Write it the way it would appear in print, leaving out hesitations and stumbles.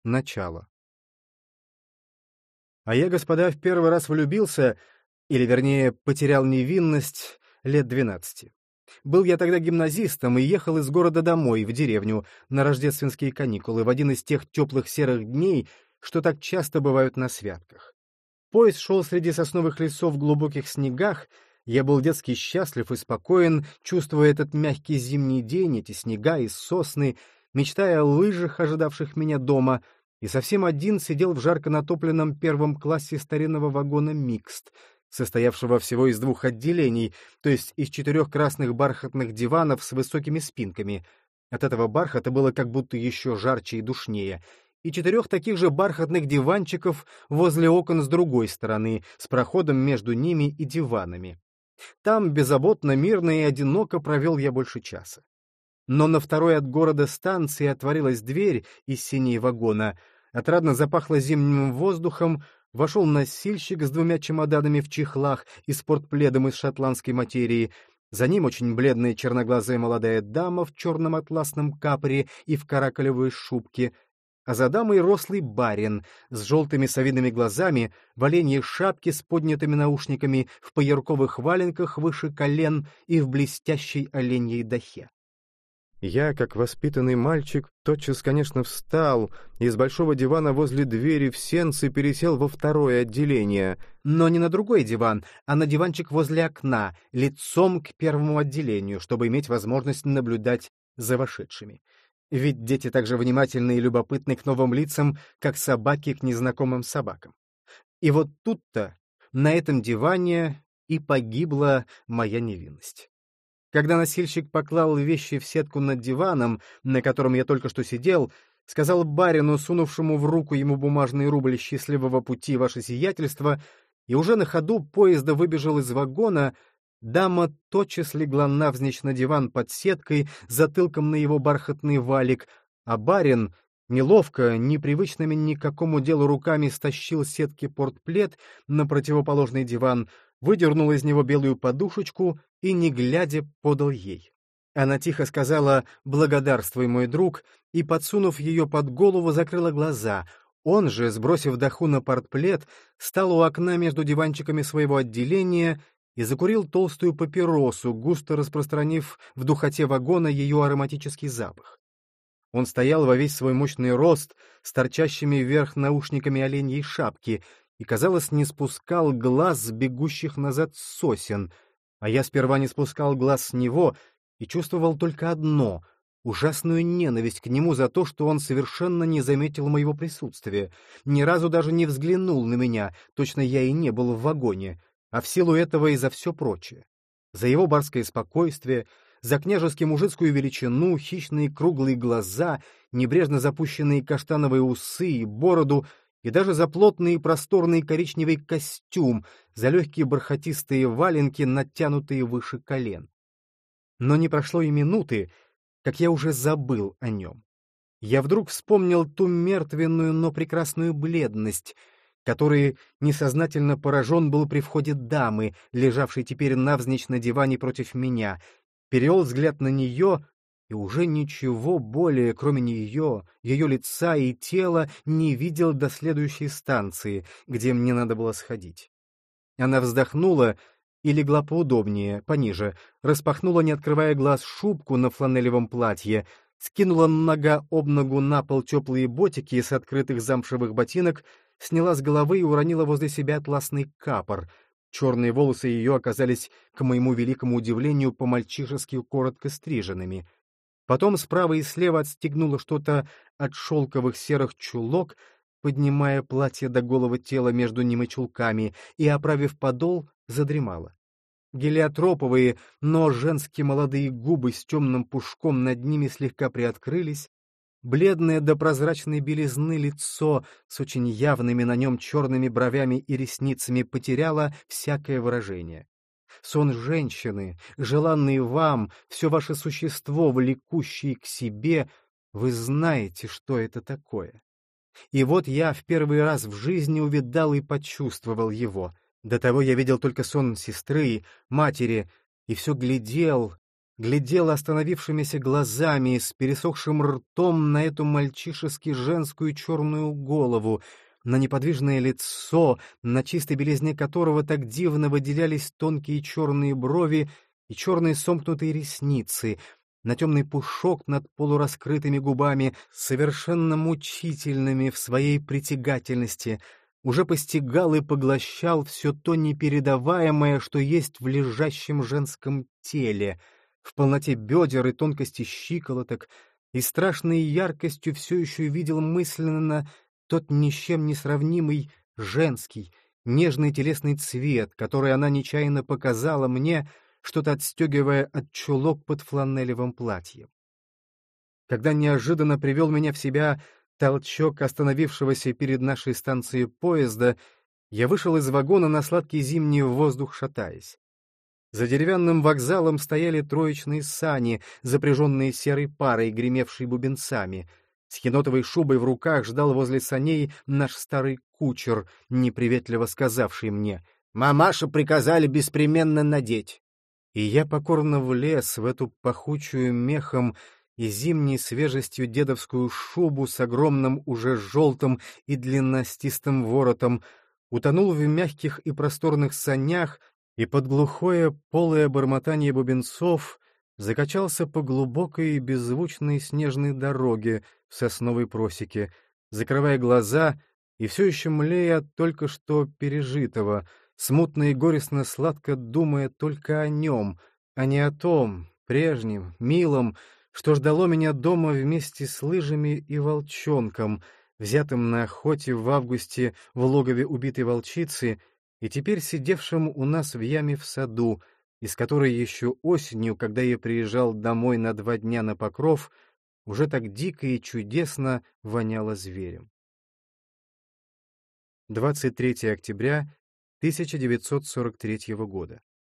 Начало. А я, господа, в первый раз влюбился, или, вернее, потерял невинность лет 12. Был я тогда гимназистом и ехал из города домой, в деревню, на рождественские каникулы, в один из тех теплых серых дней, что так часто бывают на святках. Поезд шел среди сосновых лесов в глубоких снегах, я был детски счастлив и спокоен, чувствуя этот мягкий зимний день, эти снега и сосны, мечтая о лыжах, ожидавших меня дома, и совсем один сидел в жарко натопленном первом классе старинного вагона «Микст», состоявшего всего из 2 отделений, то есть из 4 красных бархатных диванов с высокими спинками. От этого бархата было как будто еще жарче и душнее, и 4 таких же бархатных диванчиков возле окон с другой стороны, с проходом между ними и диванами. Там беззаботно, мирно и одиноко провел я больше часа. Но на второй от города станции отворилась дверь из синей вагона, отрадно запахло зимним воздухом, вошел носильщик с 2 чемоданами в чехлах и с портпледом из шотландской материи, за ним очень бледная черноглазая молодая дама в черном атласном капоре и в каракулевой шубке, а за дамой рослый барин с желтыми совиными глазами, в оленьей шапке с поднятыми наушниками, в поярковых валенках выше колен и в блестящей оленьей дахе. Я, как воспитанный мальчик, тотчас, конечно, встал и из большого дивана возле двери в сенцы пересел во второе отделение, но не на другой диван, а на диванчик возле окна, лицом к первому отделению, чтобы иметь возможность наблюдать за вошедшими. Ведь дети так же внимательны и любопытны к новым лицам, как собаки к незнакомым собакам. И вот тут-то, на этом диване, и погибла моя невинность. Когда носильщик поклал вещи в сетку над диваном, на котором я только что сидел, сказал барину, сунувшему в руку ему бумажный рубль счастливого пути, ваше сиятельство, и уже на ходу поезда выбежал из вагона, дама тотчас легла навзничь на диван под сеткой, затылком на его бархатный валик, а барин, неловко, непривычными ни к какому делу руками стащил с сетки портплед на противоположный диван, выдернул из него белую подушечку и, не глядя, подал ей. Она тихо сказала «Благодарствуй, мой друг», и, подсунув ее под голову, закрыла глаза. Он же, сбросив даху на портплед, стал у окна между диванчиками своего отделения и закурил толстую папиросу, густо распространив в духоте вагона ее ароматический запах. Он стоял во весь свой мощный рост с торчащими вверх наушниками оленьей шапки и, казалось, не спускал глаз с бегущих назад сосен, а я сперва не спускал глаз с него и чувствовал только одно — ужасную ненависть к нему за то, что он совершенно не заметил моего присутствия, ни разу даже не взглянул на меня, точно я и не был в вагоне, а в силу этого и за все прочее. За его барское спокойствие, за княжески-мужицкую величину, хищные круглые глаза, небрежно запущенные каштановые усы и бороду, и даже за плотный и просторный коричневый костюм, за легкие бархатистые валенки, натянутые выше колен. Но не прошло и минуты, как я уже забыл о нем. Я вдруг вспомнил ту мертвенную, но прекрасную бледность, которой несознательно поражен был при входе дамы, лежавшей теперь навзничь на диване против меня, перевел взгляд на нее — и уже ничего более, кроме нее, ее лица и тела, не видел до следующей станции, где мне надо было сходить. Она вздохнула и легла поудобнее, пониже, распахнула, не открывая глаз, шубку на фланелевом платье, скинула нога об ногу на пол теплые ботики с открытых замшевых ботинок, сняла с головы и уронила возле себя атласный капор. Черные волосы ее оказались, к моему великому удивлению, по-мальчишески коротко стриженными. Потом справа и слева отстегнула что-то от шелковых серых чулок, поднимая платье до голого тела между ним и чулками, и, оправив подол, задремала. Гелиотроповые, но женские молодые губы с темным пушком над ними слегка приоткрылись, бледное до прозрачной белизны лицо с очень явными на нем черными бровями и ресницами потеряло всякое выражение. Сон женщины, желанный вам, все ваше существо, влекущее к себе, вы знаете, что это такое. И вот я в первый раз в жизни увидал и почувствовал его. До того я видел только сон сестры, матери, и все глядел, глядел остановившимися глазами с пересохшим ртом на эту мальчишески женскую черную голову, на неподвижное лицо, на чистой белизне которого так дивно выделялись тонкие черные брови и черные сомкнутые ресницы, на темный пушок над полураскрытыми губами, совершенно мучительными в своей притягательности, уже постигал и поглощал все то непередаваемое, что есть в лежащем женском теле, в полноте бедер и тонкости щиколоток, и страшной яркостью все еще видел мысленно тот ни с чем не сравнимый женский, нежный телесный цвет, который она нечаянно показала мне, что-то отстегивая от чулок под фланелевым платьем. Когда неожиданно привел меня в себя толчок остановившегося перед нашей станцией поезда, я вышел из вагона на сладкий зимний воздух, шатаясь. За деревянным вокзалом стояли троечные сани, запряженные серой парой, гремевшей бубенцами. С енотовой шубой в руках ждал возле саней наш старый кучер, неприветливо сказавший мне: «Мамаша приказали беспременно надеть». И я покорно влез в эту пахучую мехом и зимней свежестью дедовскую шубу с огромным уже желтым и длинностистым воротом, утонул в мягких и просторных санях и под глухое полое бормотание бубенцов закачался по глубокой и беззвучной снежной дороге в сосновой просеке, закрывая глаза и все еще млея от только что пережитого, смутно и горестно-сладко думая только о нем, а не о том, прежнем, милом, что ждало меня дома вместе с лыжами и волчонком, взятым на охоте в августе в логове убитой волчицы и теперь сидевшим у нас в яме в саду, из которой еще осенью, когда я приезжал домой на 2 дня на Покров, уже так дико и чудесно воняло зверем. 23 октября 1943 года.